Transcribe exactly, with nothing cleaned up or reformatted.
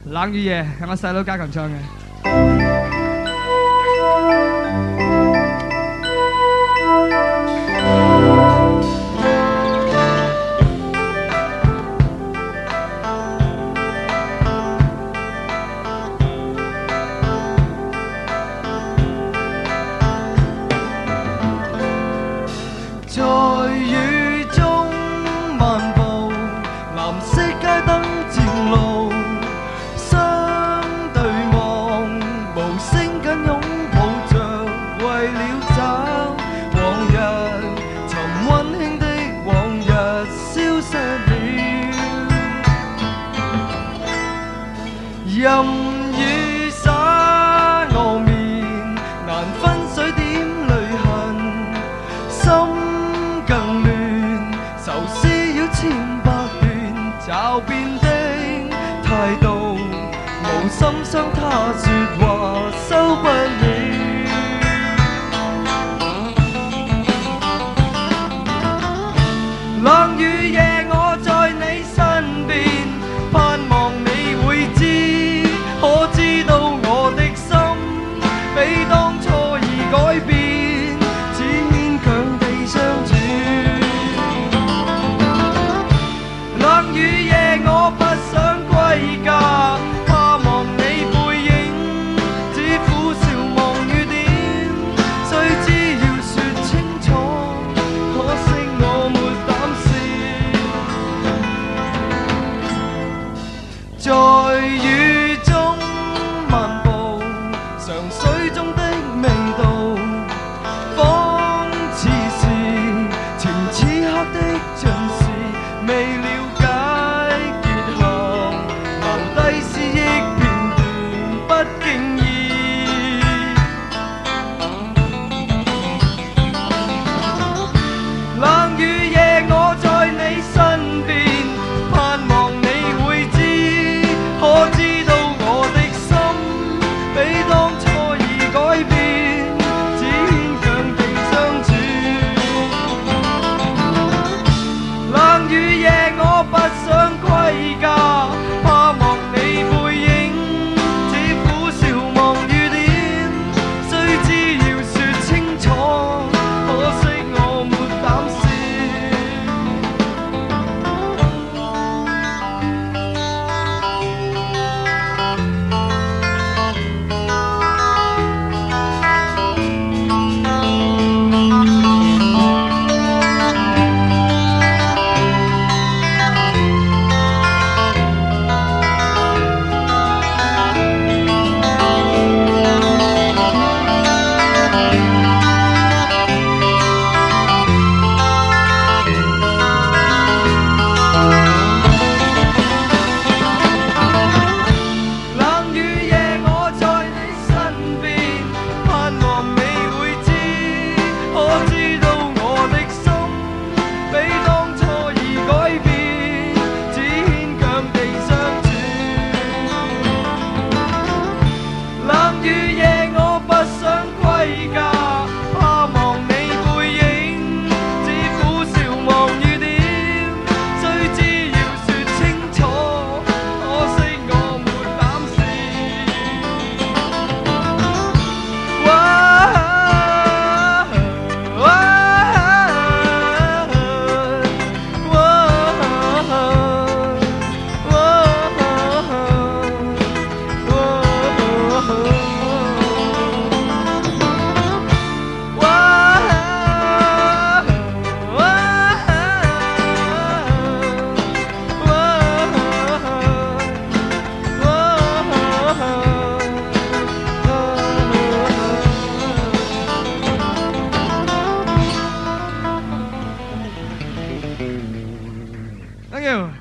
冷雨夜係我細佬家強唱嘅。 在雨中漫步，藍色街燈照路，相對望，無聲緊擁抱着，為了找往日，尋溫馨的往日消失了。任雨灑我面，難分水點淚痕，心更亂，愁思擾千百段，驟變的態度，無心傷他說話收不了。冷雨夜我在你身邊，盼望你會知，可知道我的心比當初已改變，只牽強地相處。冷雨夜我不想歸家，怕望你背影，只苦笑望雨點，雖知要說清楚，可惜我沒膽試。在雨中漫步，嘗水中的味道，仿似是情此刻的盡是，未了解結合，留低思憶片段，不經意。冷雨夜我在你身邊，盼望你會知，可知道我的心比當初已改變，只牽強地相處。冷雨夜我不想歸家，怕望你背影，只苦笑望雨點，雖知要說清楚，可惜我沒膽試。冷雨夜我在你身邊，盼望你會知，可知道我的心比當初已改變，只牽強地相處。冷雨夜我不想歸家，怕望你背影，只苦笑望雨點，雖知要說清楚，可惜我沒膽試。哇哇 Thank you。